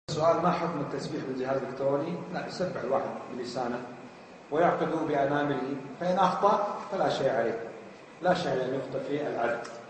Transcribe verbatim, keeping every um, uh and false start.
السؤال: ما حكم التسبيح بالجهاز الإلكتروني؟ لا، يسبح الواحد بلسانه ويعقد بأنامله، فإن أخطأ فلا شيء عليه، لا شيء أن يخطئ في العد.